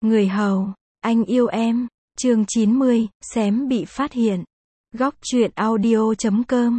Người hầu, anh yêu em, chương 90, xém bị phát hiện. Góc truyện audio.com.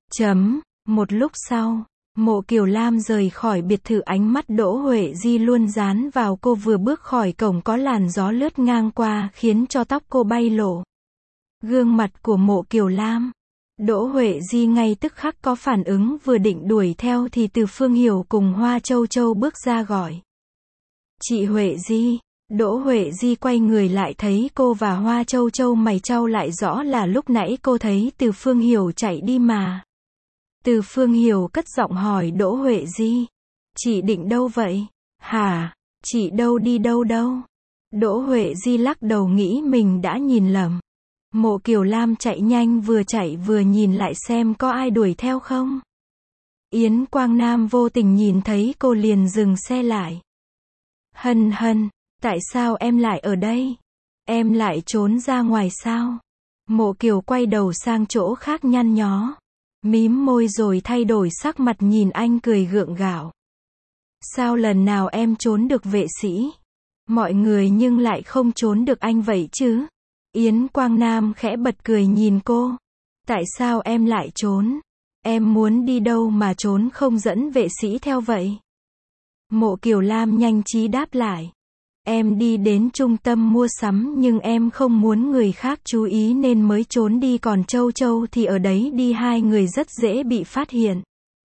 Một lúc sau, Mộ Kiều Lam rời khỏi biệt thự, ánh mắt Đỗ Huệ Di luôn dán vào cô, vừa bước khỏi cổng có làn gió lướt ngang qua khiến cho tóc cô bay lộ. Gương mặt của Mộ Kiều Lam. Đỗ Huệ Di ngay tức khắc có phản ứng, vừa định đuổi theo thì Từ Phương Hiểu cùng Hoa Châu Châu bước ra gọi. Chị Huệ Di. Đỗ Huệ Di quay người lại thấy cô và Hoa Châu Châu, mày chau lại, rõ là lúc nãy cô thấy Từ Phương Hiểu chạy đi mà. Từ Phương Hiểu cất giọng hỏi Đỗ Huệ Di. Chị định đâu vậy? Hả? Chị đâu đi đâu đâu? Đỗ Huệ Di lắc đầu, nghĩ mình đã nhìn lầm. Mộ Kiều Lam chạy nhanh, vừa chạy vừa nhìn lại xem có ai đuổi theo không. Yến Quang Nam vô tình nhìn thấy cô liền dừng xe lại. Hân hân, tại sao em lại ở đây? Em lại trốn ra ngoài sao? Mộ Kiều quay đầu sang chỗ khác nhăn nhó, mím môi rồi thay đổi sắc mặt nhìn anh cười gượng gạo. Sao lần nào em trốn được vệ sĩ? Mọi người nhưng lại không trốn được anh vậy chứ? Yến Quang Nam khẽ bật cười nhìn cô. Tại sao em lại trốn? Em muốn đi đâu mà trốn, không dẫn vệ sĩ theo vậy? Mộ Kiều Lam nhanh trí đáp lại. Em đi đến trung tâm mua sắm nhưng em không muốn người khác chú ý nên mới trốn đi, còn Châu Châu thì ở đấy đi, hai người rất dễ bị phát hiện.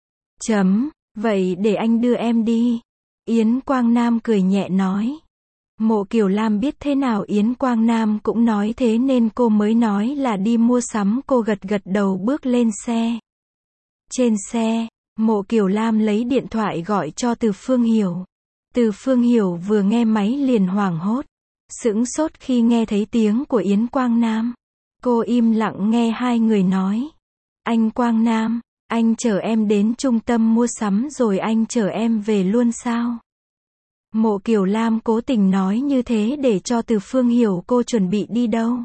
Vậy để anh đưa em đi. Yến Quang Nam cười nhẹ nói. Mộ Kiều Lam biết thế nào Yến Quang Nam cũng nói thế nên cô mới nói là đi mua sắm. Cô gật gật đầu bước lên xe. Trên xe, Mộ Kiều Lam lấy điện thoại gọi cho Từ Phương Hiểu. Từ Phương Hiểu vừa nghe máy liền hoảng hốt, sững sốt khi nghe thấy tiếng của Yến Quang Nam. Cô im lặng nghe hai người nói. Anh Quang Nam, anh chở em đến trung tâm mua sắm rồi anh chở em về luôn sao? Mộ Kiều Lam cố tình nói như thế để cho Từ Phương hiểu cô chuẩn bị đi đâu.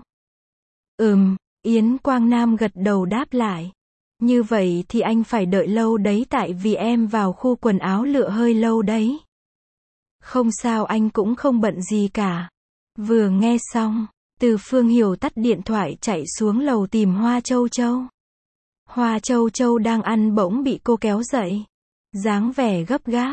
Yến Quang Nam gật đầu đáp lại. Như vậy thì anh phải đợi lâu đấy, tại vì em vào khu quần áo lựa hơi lâu đấy. Không sao, anh cũng không bận gì cả. Vừa nghe xong, Từ Phương Hiểu tắt điện thoại chạy xuống lầu tìm Hoa Châu Châu. Hoa Châu Châu đang ăn bỗng bị cô kéo dậy. Dáng vẻ gấp gáp.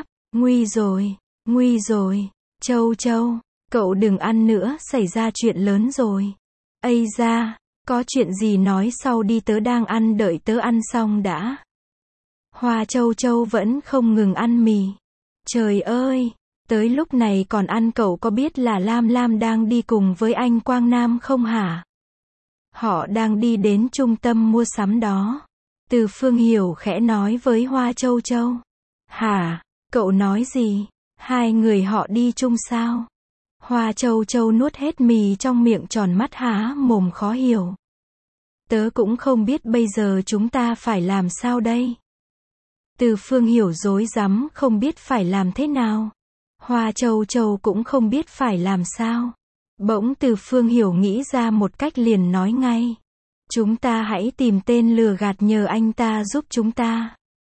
Nguy rồi. Châu Châu, cậu đừng ăn nữa, xảy ra chuyện lớn rồi. Ây da, có chuyện gì nói sau đi, tớ đang ăn, đợi tớ ăn xong đã. Hoa Châu Châu vẫn không ngừng ăn mì. Trời ơi, tới lúc này còn ăn, cậu có biết là Lam Lam đang đi cùng với anh Quang Nam không hả? Họ đang đi đến trung tâm mua sắm đó. Từ Phương Hiểu khẽ nói với Hoa Châu Châu. Hả? Cậu nói gì? Hai người họ đi chung sao? Hoa Châu Châu nuốt hết mì trong miệng, tròn mắt há mồm khó hiểu. Tớ cũng không biết bây giờ chúng ta phải làm sao đây? Từ Phương Hiểu rối rắm không biết phải làm thế nào. Hoa Châu Châu cũng không biết phải làm sao. Bỗng Từ Phương Hiểu nghĩ ra một cách liền nói ngay. Chúng ta hãy tìm tên lừa gạt nhờ anh ta giúp chúng ta.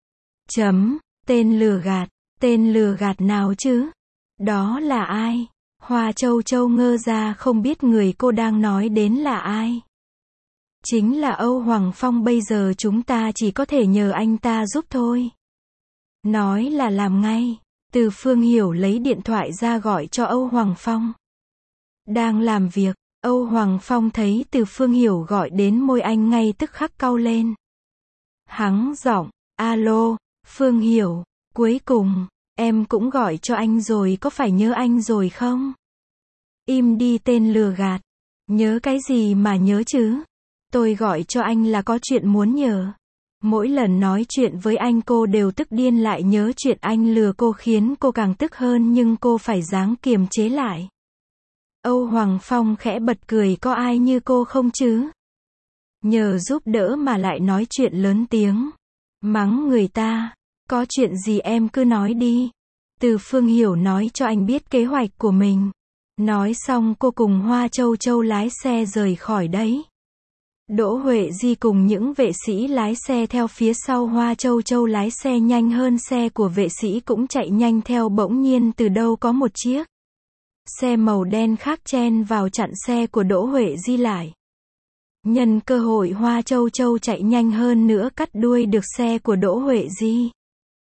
Tên lừa gạt nào chứ? Đó là ai? Hoa Châu Châu ngơ ra không biết người cô đang nói đến là ai. Chính là Âu Hoàng Phong, bây giờ chúng ta chỉ có thể nhờ anh ta giúp thôi. Nói là làm ngay. Từ Phương Hiểu lấy điện thoại ra gọi cho Âu Hoàng Phong. Đang làm việc, Âu Hoàng Phong thấy Từ Phương Hiểu gọi đến, môi anh ngay tức khắc cau lên. Hắng giọng, alo, Phương Hiểu, cuối cùng, em cũng gọi cho anh rồi, có phải nhớ anh rồi không? Im đi tên lừa gạt. Nhớ cái gì mà nhớ chứ? Tôi gọi cho anh là có chuyện muốn nhờ. Mỗi lần nói chuyện với anh cô đều tức điên, lại nhớ chuyện anh lừa cô khiến cô càng tức hơn, nhưng cô phải ráng kiềm chế lại. Âu Hoàng Phong khẽ bật cười, có ai như cô không chứ? Nhờ giúp đỡ mà lại nói chuyện lớn tiếng. Mắng người ta. Có chuyện gì em cứ nói đi. Từ Phương Hiểu nói cho anh biết kế hoạch của mình. Nói xong cô cùng Hoa Châu Châu lái xe rời khỏi đấy. Đỗ Huệ Di cùng những vệ sĩ lái xe theo phía sau. Hoa Châu Châu lái xe nhanh hơn, xe của vệ sĩ cũng chạy nhanh theo. Bỗng nhiên từ đâu có một chiếc xe màu đen khác chen vào chặn xe của Đỗ Huệ Di lại. Nhân cơ hội Hoa Châu Châu chạy nhanh hơn nữa cắt đuôi được xe của Đỗ Huệ Di.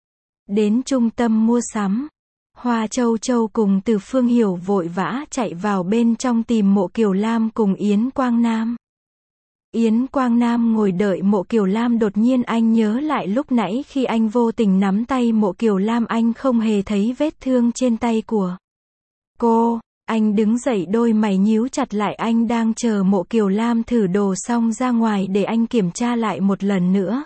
Đến trung tâm mua sắm, Hoa Châu Châu cùng Từ Phương Hiểu vội vã chạy vào bên trong tìm Mộ Kiều Lam cùng Yến Quang Nam. Yến Quang Nam ngồi đợi Mộ Kiều Lam, đột nhiên anh nhớ lại lúc nãy khi anh vô tình nắm tay Mộ Kiều Lam, anh không hề thấy vết thương trên tay của cô. Anh đứng dậy, đôi mày nhíu chặt lại, anh đang chờ Mộ Kiều Lam thử đồ xong ra ngoài để anh kiểm tra lại một lần nữa.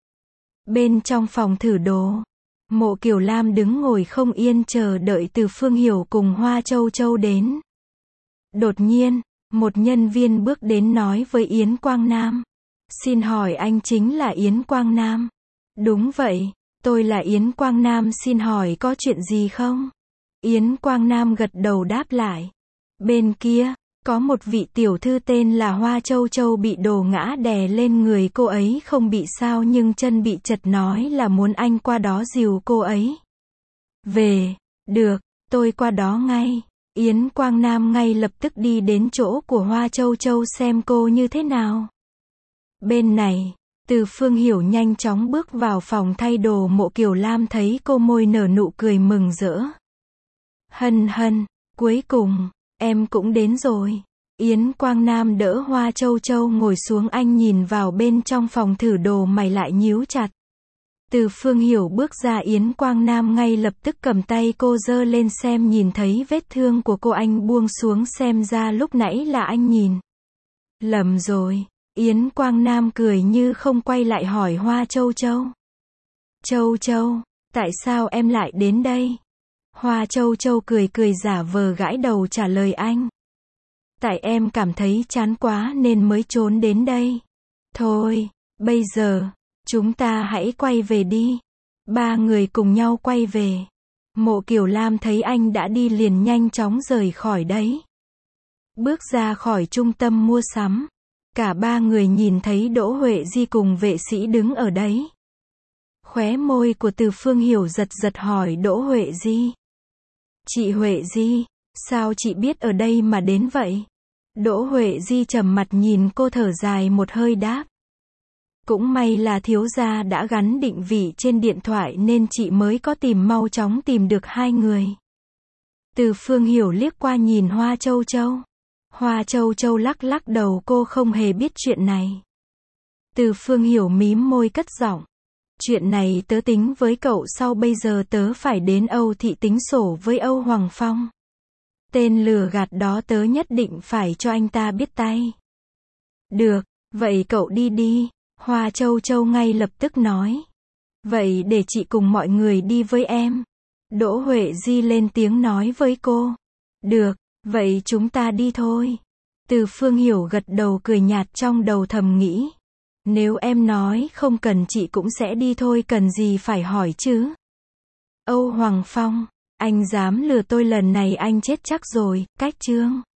Bên trong phòng thử đồ, Mộ Kiều Lam đứng ngồi không yên chờ đợi Từ Phương Hiểu cùng Hoa Châu Châu đến. Đột nhiên, một nhân viên bước đến nói với Yến Quang Nam. Xin hỏi anh chính là Yến Quang Nam? Đúng vậy, tôi là Yến Quang Nam, xin hỏi có chuyện gì không? Yến Quang Nam gật đầu đáp lại. Bên kia, có một vị tiểu thư tên là Hoa Châu Châu bị đổ ngã đè lên người, cô ấy không bị sao nhưng chân bị chật, nói là muốn anh qua đó dìu cô ấy về. Được, tôi qua đó ngay. Yến Quang Nam ngay lập tức đi đến chỗ của Hoa Châu Châu xem cô như thế nào. Bên này, Từ Phương Hiểu nhanh chóng bước vào phòng thay đồ. Mộ Kiều Lam thấy cô môi nở nụ cười mừng rỡ. Hân hân, cuối cùng, em cũng đến rồi. Yến Quang Nam đỡ Hoa Châu Châu ngồi xuống, anh nhìn vào bên trong phòng thử đồ, mày lại nhíu chặt. Từ Phương Hiểu bước ra, Yến Quang Nam ngay lập tức cầm tay cô giơ lên xem, nhìn thấy vết thương của cô anh buông xuống, xem ra lúc nãy là anh nhìn lầm rồi. Yến Quang Nam cười như không, quay lại hỏi Hoa Châu Châu. Châu Châu, tại sao em lại đến đây? Hoa Châu Châu cười cười giả vờ gãi đầu trả lời anh. Tại em cảm thấy chán quá nên mới trốn đến đây. Thôi, bây giờ, chúng ta hãy quay về đi. Ba người cùng nhau quay về. Mộ Kiều Lam thấy anh đã đi liền nhanh chóng rời khỏi đấy. Bước ra khỏi trung tâm mua sắm, cả ba người nhìn thấy Đỗ Huệ Di cùng vệ sĩ đứng ở đấy. Khóe môi của Từ Phương Hiểu giật giật, hỏi Đỗ Huệ Di. Chị Huệ Di, sao chị biết ở đây mà đến vậy? Đỗ Huệ Di trầm mặt nhìn cô, thở dài một hơi đáp. Cũng may là thiếu gia đã gắn định vị trên điện thoại nên chị mới có mau chóng tìm được hai người. Từ Phương Hiểu liếc qua nhìn Hoa Châu Châu. Hoa Châu Châu lắc lắc đầu, cô không hề biết chuyện này. Từ Phương Hiểu mím môi cất giọng. Chuyện này tớ tính với cậu sau, bây giờ tớ phải đến Âu Thị tính sổ với Âu Hoàng Phong. Tên lừa gạt đó tớ nhất định phải cho anh ta biết tay. Được, vậy cậu đi đi. Hoa Châu Châu ngay lập tức nói. Vậy để chị cùng mọi người đi với em. Đỗ Huệ Di lên tiếng nói với cô. Được, vậy chúng ta đi thôi. Từ Phương Hiểu gật đầu cười nhạt, trong đầu thầm nghĩ. Nếu em nói không cần chị cũng sẽ đi thôi, cần gì phải hỏi chứ. Âu Hoàng Phong, anh dám lừa tôi lần này anh chết chắc rồi. Cách chương